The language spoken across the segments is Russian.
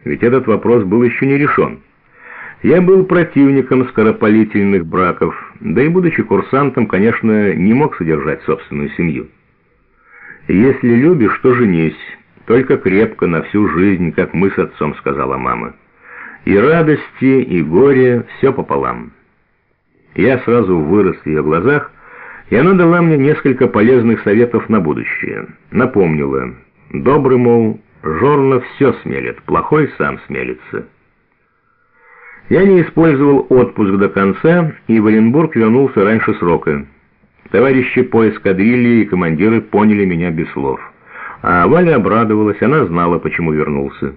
ведь этот вопрос был еще не решен. Я был противником скоропалительных браков, да и, будучи курсантом, конечно, не мог содержать собственную семью. «Если любишь, то женись, только крепко, на всю жизнь, как мы с отцом», — сказала мама. «И радости, и горе, все пополам». Я сразу вырос в ее глазах, и она дала мне несколько полезных советов на будущее. Напомнила: добрый, мол, жорно все смелит, плохой сам смелится. Я не использовал отпуск до конца, и в Оренбург вернулся раньше срока. Товарищи по эскадрилье и командиры поняли меня без слов. А Валя обрадовалась, она знала, почему вернулся.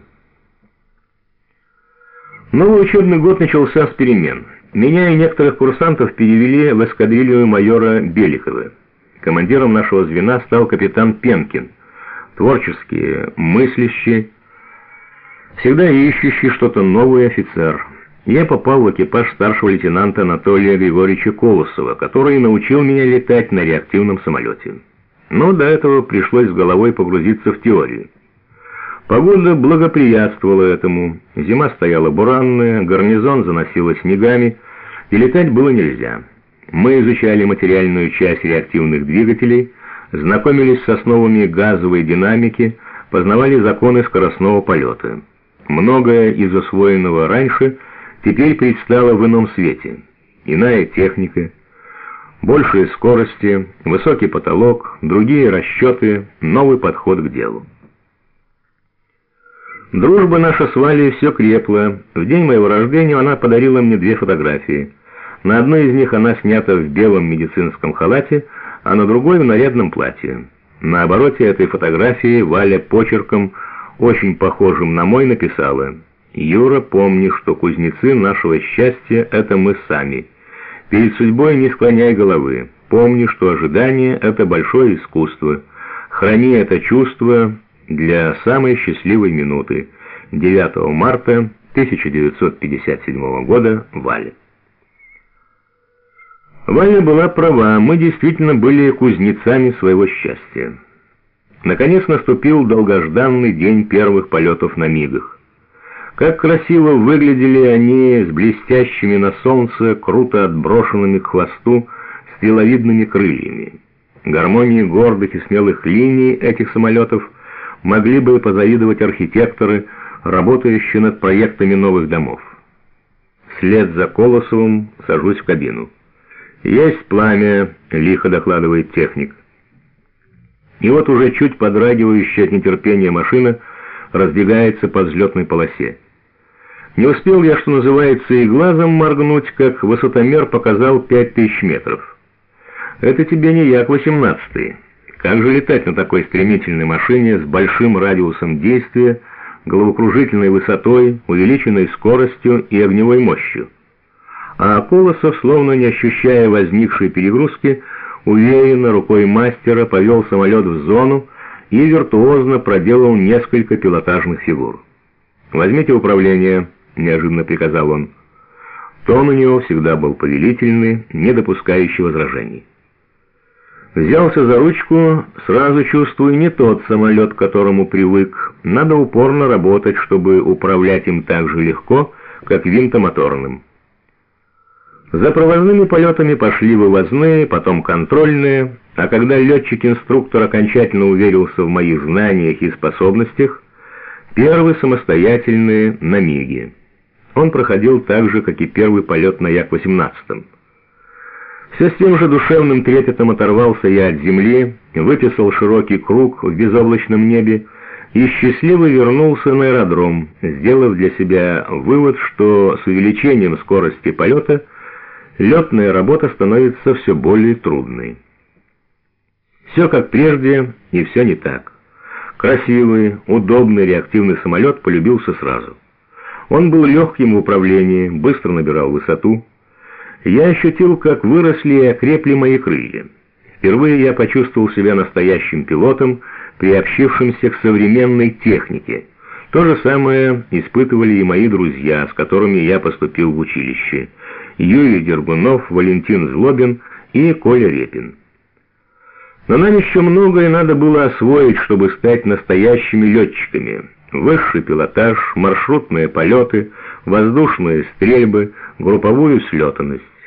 Новый учебный год начался с перемен. Меня и некоторых курсантов перевели в эскадрилью майора Беликова. Командиром нашего звена стал капитан Пенкин, творческий, мыслящий, всегда ищущий что-то новое офицер. Я попал в экипаж старшего лейтенанта Анатолия Григорьевича Колосова, который научил меня летать на реактивном самолете. Но до этого пришлось с головой погрузиться в теорию. Погода благоприятствовала этому. Зима стояла буранная, гарнизон заносило снегами, и летать было нельзя. Мы изучали материальную часть реактивных двигателей, знакомились с основами газовой динамики, познавали законы скоростного полета. Многое из усвоенного раньше теперь предстало в ином свете. Иная техника, большие скорости, высокий потолок, другие расчеты, новый подход к делу. Дружба наша с Валей все крепла. В день моего рождения она подарила мне 2 фотографии. На одной из них она снята в белом медицинском халате, а на другой в нарядном платье. На обороте этой фотографии Валя почерком, очень похожим на мой, написала: «Юра, помни, что кузнецы нашего счастья — это мы сами. Перед судьбой не склоняй головы. Помни, что ожидание — это большое искусство. Храни это чувство для самой счастливой минуты. 9 марта 1957 года. Валя». Валя была права, мы действительно были кузнецами своего счастья. Наконец наступил долгожданный день первых полетов на Мигах. Как красиво выглядели они с блестящими на солнце, круто отброшенными к хвосту стреловидными крыльями. Гармонии гордых и смелых линий этих самолетов могли бы позавидовать архитекторы, работающие над проектами новых домов. Вслед за Колосовым сажусь в кабину. «Есть пламя», — лихо докладывает техник. И вот уже чуть подрагивающая от нетерпения машина разбегается по взлетной полосе. Не успел я, что называется, и глазом моргнуть, как высотомер показал 5000 метров. Это тебе не Як-18. Как же летать на такой стремительной машине с большим радиусом действия, головокружительной высотой, увеличенной скоростью и огневой мощью? А Колосов, словно не ощущая возникшей перегрузки, уверенно рукой мастера повел самолет в зону и виртуозно проделал несколько пилотажных фигур. «Возьмите управление», — неожиданно приказал он. Тон у него всегда был повелительный, не допускающий возражений. Взялся за ручку, сразу чувствую, не тот самолет, к которому привык. Надо упорно работать, чтобы управлять им так же легко, как винтомоторным. За проводными полетами пошли вывозные, потом контрольные, а когда летчик-инструктор окончательно уверился в моих знаниях и способностях, первый самостоятельный на Миге. Он проходил так же, как и первый полет на Як-18. Все с тем же душевным трепетом оторвался я от земли, выписал широкий круг в безоблачном небе и счастливо вернулся на аэродром, сделав для себя вывод, что с увеличением скорости полета летная работа становится все более трудной. Все как прежде, и все не так. Красивый, удобный реактивный самолет полюбился сразу. Он был легким в управлении, быстро набирал высоту. Я ощутил, как выросли и окрепли мои крылья. Впервые я почувствовал себя настоящим пилотом, приобщившимся к современной технике. То же самое испытывали и мои друзья, с которыми я поступил в училище: Юрий Дергунов, Валентин Злобин и Коля Репин. Но нам еще многое надо было освоить, чтобы стать настоящими летчиками. Высший пилотаж, маршрутные полеты, воздушные стрельбы, групповую слетанность.